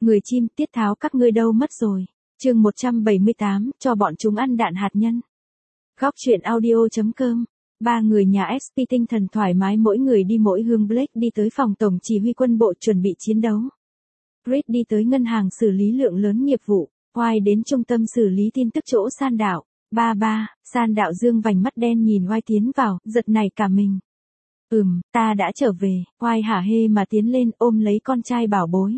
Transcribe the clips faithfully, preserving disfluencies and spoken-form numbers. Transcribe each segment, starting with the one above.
Người chim, tiết tháo các ngươi đâu mất rồi. Chương một trăm bảy mươi tám, cho bọn chúng ăn đạn hạt nhân. Góc truyện audio.com. Ba người nhà ét pê tinh thần thoải mái, mỗi người đi mỗi hướng. Blake đi tới phòng tổng chỉ huy quân bộ chuẩn bị chiến đấu. Reed đi tới ngân hàng xử lý lượng lớn nghiệp vụ. White đến trung tâm xử lý tin tức chỗ San Đạo. Ba ba, San Đạo dương vành mắt đen nhìn White tiến vào, giật nảy cả mình. Ừm, ta đã trở về. White hả hê mà tiến lên ôm lấy con trai bảo bối.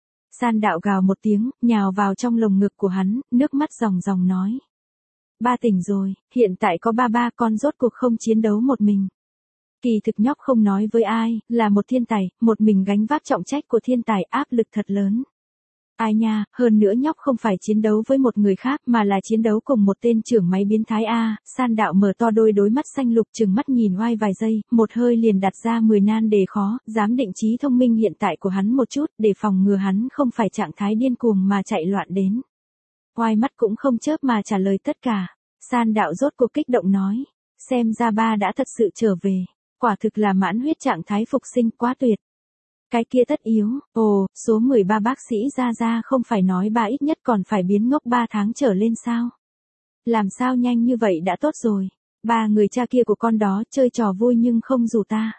San Đạo gào một tiếng, nhào vào trong lồng ngực của hắn, nước mắt ròng ròng nói. Ba tỉnh rồi, hiện tại có ba ba, con rốt cuộc không chiến đấu một mình. Kỳ thực nhóc không nói với ai, là một thiên tài, một mình gánh vác trọng trách của thiên tài, áp lực thật lớn. Ai nha, hơn nữa nhóc không phải chiến đấu với một người khác mà là chiến đấu cùng một tên trưởng máy biến thái A. San Đạo mở to đôi đôi mắt xanh lục trừng mắt nhìn White vài giây, một hơi liền đặt ra mười nan đề khó, dám định trí thông minh hiện tại của hắn một chút, để phòng ngừa hắn không phải trạng thái điên cuồng mà chạy loạn đến. White mắt cũng không chớp mà trả lời tất cả. San Đạo rốt cuộc kích động nói, xem ra ba đã thật sự trở về, quả thực là mãn huyết trạng thái phục sinh, quá tuyệt. Cái kia tất yếu, ồ, số mười ba bác sĩ ra ra không phải nói ba ít nhất còn phải biến ngốc ba tháng trở lên sao? Làm sao nhanh như vậy đã tốt rồi, ba người cha kia của con đó chơi trò vui nhưng không rủ ta.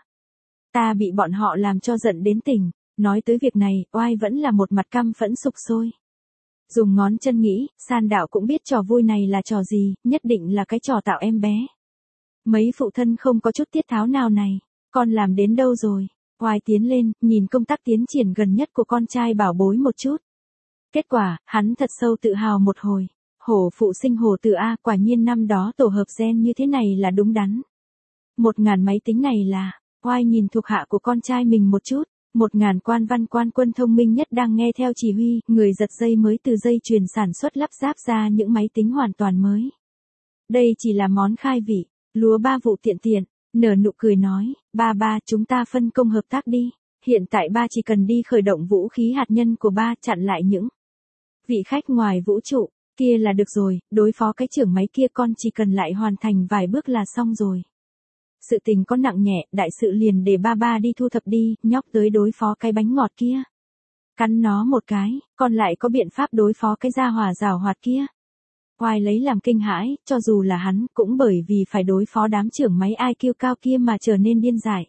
Ta bị bọn họ làm cho giận đến tỉnh, nói tới việc này, Oai vẫn là một mặt căm phẫn sục sôi. Dùng ngón chân nghĩ, San Đạo cũng biết trò vui này là trò gì, nhất định là cái trò tạo em bé. Mấy phụ thân không có chút tiết tháo nào này, con làm đến đâu rồi? Oai tiến lên, nhìn công tác tiến triển gần nhất của con trai bảo bối một chút. Kết quả, hắn thật sâu tự hào một hồi. Hổ phụ sinh hổ tử A, quả nhiên năm đó tổ hợp gen như thế này là đúng đắn. Một ngàn máy tính này là, Oai nhìn thuộc hạ của con trai mình một chút. Một ngàn quan văn quan quân thông minh nhất đang nghe theo chỉ huy, người giật dây mới từ dây chuyền sản xuất lắp ráp ra những máy tính hoàn toàn mới. Đây chỉ là món khai vị, lúa ba vụ tiện tiện. Nở nụ cười nói, ba ba chúng ta phân công hợp tác đi, hiện tại ba chỉ cần đi khởi động vũ khí hạt nhân của ba, chặn lại những vị khách ngoài vũ trụ, kia là được rồi, đối phó cái trưởng máy kia con chỉ cần lại hoàn thành vài bước là xong rồi. Sự tình có nặng nhẹ, đại sự liền để ba ba đi thu thập đi, nhóc tới đối phó cái bánh ngọt kia. Cắn nó một cái, còn lại có biện pháp đối phó cái gia hỏa rào hoạt kia. Oai lấy làm kinh hãi, cho dù là hắn, cũng bởi vì phải đối phó đám trưởng máy i kiu cao kia mà trở nên điên dại.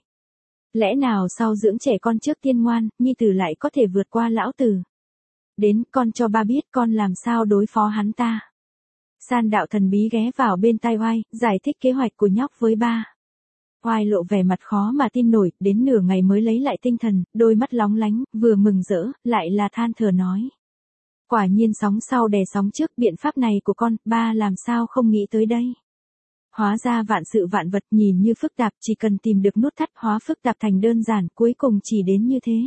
Lẽ nào sau dưỡng trẻ con trước tiên ngoan, nhi tử lại có thể vượt qua lão tử? Đến, con cho ba biết con làm sao đối phó hắn ta. San Đạo thần bí ghé vào bên tai Oai, giải thích kế hoạch của nhóc với ba. Oai lộ vẻ mặt khó mà tin nổi, đến nửa ngày mới lấy lại tinh thần, đôi mắt lóng lánh, vừa mừng rỡ, lại là than thở nói. Quả nhiên sóng sau đè sóng trước, biện pháp này của con, ba làm sao không nghĩ tới đây. Hóa ra vạn sự vạn vật nhìn như phức tạp, chỉ cần tìm được nút thắt hóa phức tạp thành đơn giản, cuối cùng chỉ đến như thế.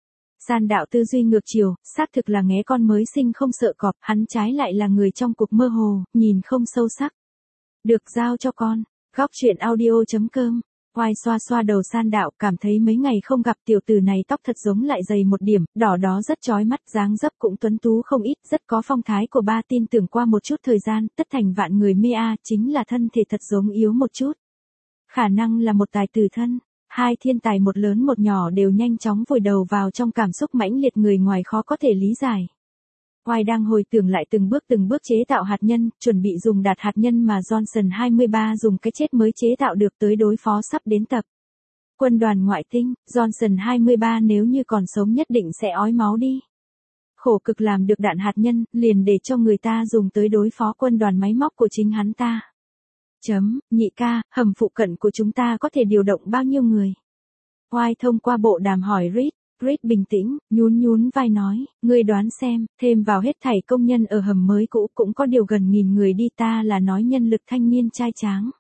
San Đạo tư duy ngược chiều, xác thực là nghé con mới sinh không sợ cọp, hắn trái lại là người trong cuộc mơ hồ, nhìn không sâu sắc. Được, giao cho con. Góc truyện audio.com. Oai xoa xoa đầu San Đạo, cảm thấy mấy ngày không gặp tiểu tử này tóc thật giống lại dày một điểm, đỏ đó rất chói mắt, dáng dấp cũng tuấn tú không ít, rất có phong thái của ba, tin tưởng qua một chút thời gian, tất thành vạn người mê a, chính là thân thể thật giống yếu một chút. Khả năng là một tài tử thân, hai thiên tài một lớn một nhỏ đều nhanh chóng vùi đầu vào trong cảm xúc mãnh liệt người ngoài khó có thể lý giải. Oai đang hồi tưởng lại từng bước từng bước chế tạo hạt nhân, chuẩn bị dùng đạn hạt nhân mà Johnson hai mươi ba dùng cái chết mới chế tạo được tới đối phó sắp đến tập quân đoàn ngoại tinh. Johnson hai mươi ba nếu như còn sống nhất định sẽ ói máu đi. Khổ cực làm được đạn hạt nhân, liền để cho người ta dùng tới đối phó quân đoàn máy móc của chính hắn ta. Chấm, nhị ca, hầm phụ cận của chúng ta có thể điều động bao nhiêu người? Oai thông qua bộ đàm hỏi Reed. Reed bình tĩnh, nhún nhún vai nói, ngươi đoán xem, thêm vào hết thảy công nhân ở hầm mới cũ cũng có điều gần nghìn người đi, ta là nói nhân lực thanh niên trai tráng.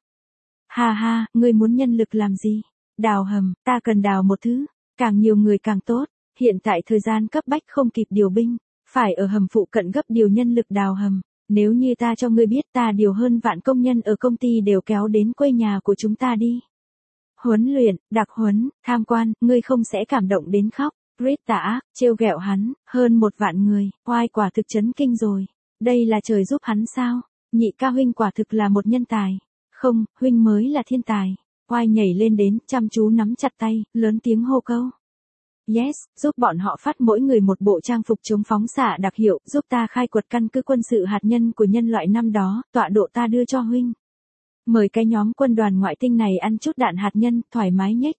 Ha ha, ngươi muốn nhân lực làm gì? Đào hầm, ta cần đào một thứ, càng nhiều người càng tốt, hiện tại thời gian cấp bách không kịp điều binh, phải ở hầm phụ cận gấp điều nhân lực đào hầm, nếu như ta cho ngươi biết ta điều hơn vạn công nhân ở công ty đều kéo đến quê nhà của chúng ta đi. Huấn luyện, đặc huấn, tham quan, ngươi không sẽ cảm động đến khóc. Reed tà ác, trêu ghẹo hắn, hơn một vạn người, Oai quả thực chấn kinh rồi. Đây là trời giúp hắn sao? Nhị ca huynh quả thực là một nhân tài. Không, huynh mới là thiên tài. Oai nhảy lên đến, chăm chú nắm chặt tay, lớn tiếng hô câu. Yes, giúp bọn họ phát mỗi người một bộ trang phục chống phóng xạ đặc hiệu, giúp ta khai quật căn cứ quân sự hạt nhân của nhân loại năm đó, tọa độ ta đưa cho huynh. Mời cái nhóm quân đoàn ngoại tinh này ăn chút đạn hạt nhân, thoải mái nhếch.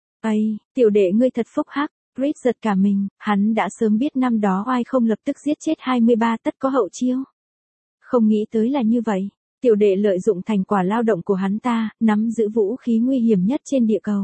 Ây, tiểu đệ ngươi thật phúc hắc, Reed giật cả mình, hắn đã sớm biết năm đó oai không lập tức giết chết hai mươi ba tất có hậu chiêu. Không nghĩ tới là như vậy, tiểu đệ lợi dụng thành quả lao động của hắn ta, nắm giữ vũ khí nguy hiểm nhất trên địa cầu.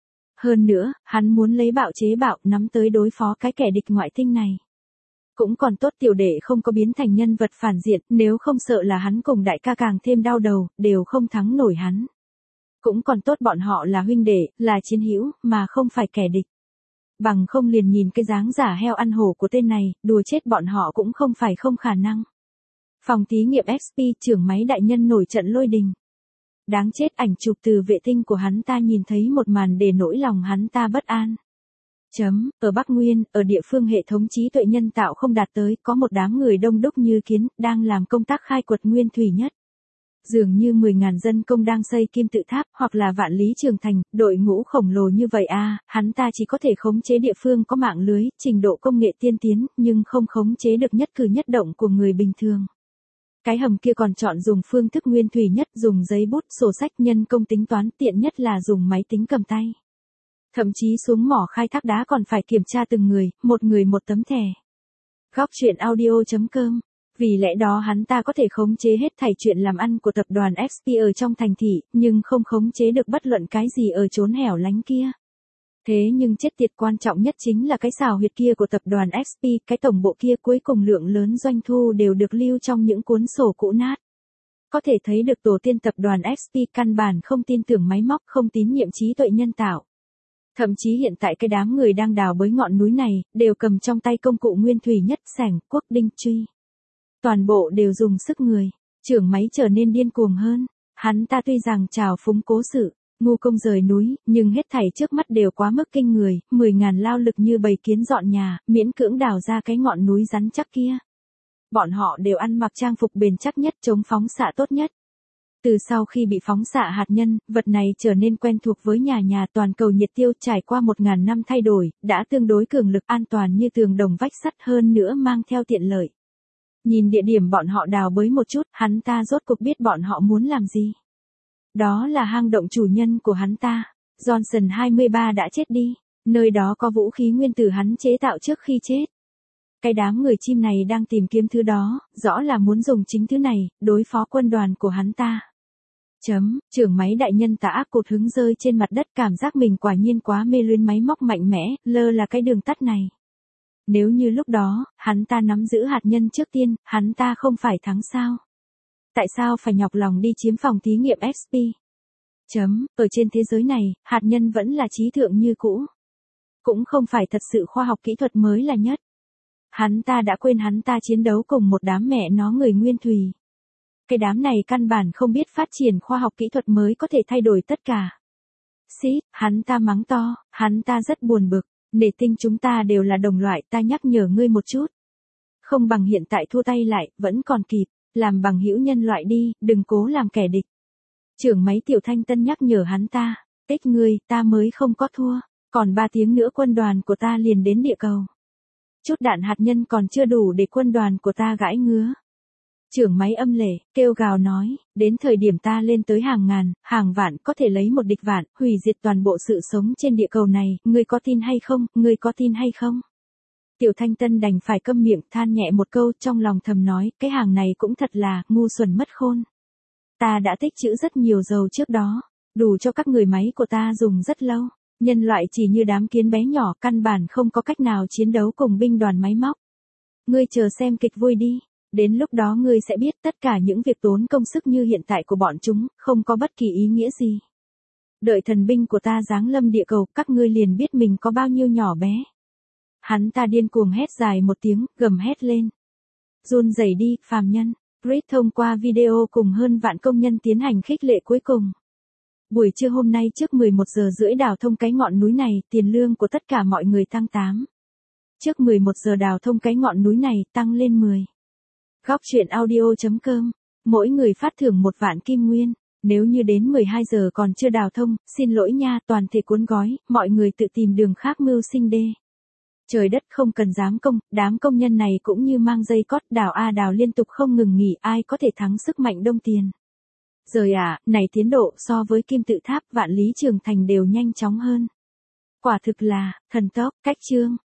Hơn nữa, hắn muốn lấy bạo chế bạo nắm tới đối phó cái kẻ địch ngoại tinh này. Cũng còn tốt tiểu đệ không có biến thành nhân vật phản diện, nếu không sợ là hắn cùng đại ca càng thêm đau đầu, đều không thắng nổi hắn. Cũng còn tốt bọn họ là huynh đệ, là chiến hữu, mà không phải kẻ địch. Bằng không liền nhìn cái dáng giả heo ăn hổ của tên này, đùa chết bọn họ cũng không phải không khả năng. Phòng thí nghiệm ích pê, trưởng máy đại nhân nổi trận lôi đình. Đáng chết, ảnh chụp từ vệ tinh của hắn ta nhìn thấy một màn để nỗi lòng hắn ta bất an. Chấm, ở Bắc Nguyên, ở địa phương hệ thống trí tuệ nhân tạo không đạt tới, có một đám người đông đúc như kiến, đang làm công tác khai quật nguyên thủy nhất. Dường như mười nghìn dân công đang xây kim tự tháp, hoặc là vạn lý trường thành, đội ngũ khổng lồ như vậy à, hắn ta chỉ có thể khống chế địa phương có mạng lưới, trình độ công nghệ tiên tiến, nhưng không khống chế được nhất cử nhất động của người bình thường. Cái hầm kia còn chọn dùng phương thức nguyên thủy nhất, dùng giấy bút, sổ sách, nhân công tính toán, tiện nhất là dùng máy tính cầm tay. Thậm chí xuống mỏ khai thác đá còn phải kiểm tra từng người, một người một tấm thẻ. Góc truyện audio chấm com. Vì lẽ đó hắn ta có thể khống chế hết thảy chuyện làm ăn của tập đoàn ích pê ở trong thành thị, nhưng không khống chế được bất luận cái gì ở chốn hẻo lánh kia. Thế nhưng chết tiệt quan trọng nhất chính là cái xào huyệt kia của tập đoàn ích pê, cái tổng bộ kia cuối cùng lượng lớn doanh thu đều được lưu trong những cuốn sổ cũ nát. Có thể thấy được tổ tiên tập đoàn ích pê căn bản không tin tưởng máy móc, không tín nhiệm trí tuệ nhân tạo. Thậm chí hiện tại cái đám người đang đào bới ngọn núi này, đều cầm trong tay công cụ nguyên thủy nhất, xẻng, cuốc, đinh, truy. Toàn bộ đều dùng sức người, trưởng máy trở nên điên cuồng hơn. Hắn ta tuy rằng trào phúng cố sự, ngu công rời núi, nhưng hết thảy trước mắt đều quá mức kinh người, mười ngàn lao lực như bầy kiến dọn nhà, miễn cưỡng đào ra cái ngọn núi rắn chắc kia. Bọn họ đều ăn mặc trang phục bền chắc nhất, chống phóng xạ tốt nhất. Từ sau khi bị phóng xạ hạt nhân, vật này trở nên quen thuộc với nhà nhà, toàn cầu nhiệt tiêu, trải qua một ngàn năm thay đổi, đã tương đối cường lực, an toàn như tường đồng vách sắt, hơn nữa mang theo tiện lợi. Nhìn địa điểm bọn họ đào bới một chút, hắn ta rốt cuộc biết bọn họ muốn làm gì. Đó là hang động chủ nhân của hắn ta. Johnson hai mươi ba đã chết đi, nơi đó có vũ khí nguyên tử hắn chế tạo trước khi chết. Cái đám người chim này đang tìm kiếm thứ đó, rõ là muốn dùng chính thứ này, đối phó quân đoàn của hắn ta. Chấm, trưởng máy đại nhân tà ác cột hứng rơi trên mặt đất, cảm giác mình quả nhiên quá mê luyến máy móc mạnh mẽ, lơ là cái đường tắt này. Nếu như lúc đó, hắn ta nắm giữ hạt nhân trước tiên, hắn ta không phải thắng sao? Tại sao phải nhọc lòng đi chiếm phòng thí nghiệm ích pê? Chấm, ở trên thế giới này, hạt nhân vẫn là trí thượng như cũ. Cũng không phải thật sự khoa học kỹ thuật mới là nhất. Hắn ta đã quên hắn ta chiến đấu cùng một đám mẹ nó người nguyên thủy. Cái đám này căn bản không biết phát triển khoa học kỹ thuật mới có thể thay đổi tất cả. Xí, hắn ta mắng to, hắn ta rất buồn bực. Nể tinh chúng ta đều là đồng loại, ta nhắc nhở ngươi một chút. Không bằng hiện tại thua tay lại, vẫn còn kịp, làm bằng hữu nhân loại đi, đừng cố làm kẻ địch. Trưởng máy Tiểu Thanh Tân nhắc nhở hắn ta, ích ngươi, ta mới không có thua, còn ba tiếng nữa quân đoàn của ta liền đến địa cầu. Chút đạn hạt nhân còn chưa đủ để quân đoàn của ta gãi ngứa. Trưởng máy âm lệ, kêu gào nói, đến thời điểm ta lên tới hàng ngàn, hàng vạn, có thể lấy một địch vạn, hủy diệt toàn bộ sự sống trên địa cầu này, ngươi có tin hay không, ngươi có tin hay không? Tiểu Thanh Tân đành phải câm miệng, than nhẹ một câu, trong lòng thầm nói, cái hàng này cũng thật là, ngu xuẩn mất khôn. Ta đã tích trữ rất nhiều dầu trước đó, đủ cho các người máy của ta dùng rất lâu. Nhân loại chỉ như đám kiến bé nhỏ, căn bản không có cách nào chiến đấu cùng binh đoàn máy móc. Ngươi chờ xem kịch vui đi. Đến lúc đó ngươi sẽ biết tất cả những việc tốn công sức như hiện tại của bọn chúng, không có bất kỳ ý nghĩa gì. Đợi thần binh của ta giáng lâm địa cầu, các ngươi liền biết mình có bao nhiêu nhỏ bé. Hắn ta điên cuồng hét dài một tiếng, gầm hét lên. Run rẩy đi, phàm nhân. Reed thông qua video cùng hơn vạn công nhân tiến hành khích lệ cuối cùng. Buổi trưa hôm nay trước mười một giờ rưỡi đào thông cái ngọn núi này, tiền lương của tất cả mọi người tăng tám. Trước mười một giờ đào thông cái ngọn núi này, tăng lên mười. Góc truyện audio chấm com, mỗi người phát thưởng một vạn kim nguyên, nếu như đến mười hai giờ còn chưa đào thông, xin lỗi nha, toàn thể cuốn gói, mọi người tự tìm đường khác mưu sinh đê. Trời đất không cần giám công, đám công nhân này cũng như mang dây cót đào a đào liên tục không ngừng nghỉ, ai có thể thắng sức mạnh Đông Tiền. Rồi à, này tiến độ so với Kim Tự Tháp, Vạn Lý Trường Thành đều nhanh chóng hơn. Quả thực là, thần tốc, cách chương.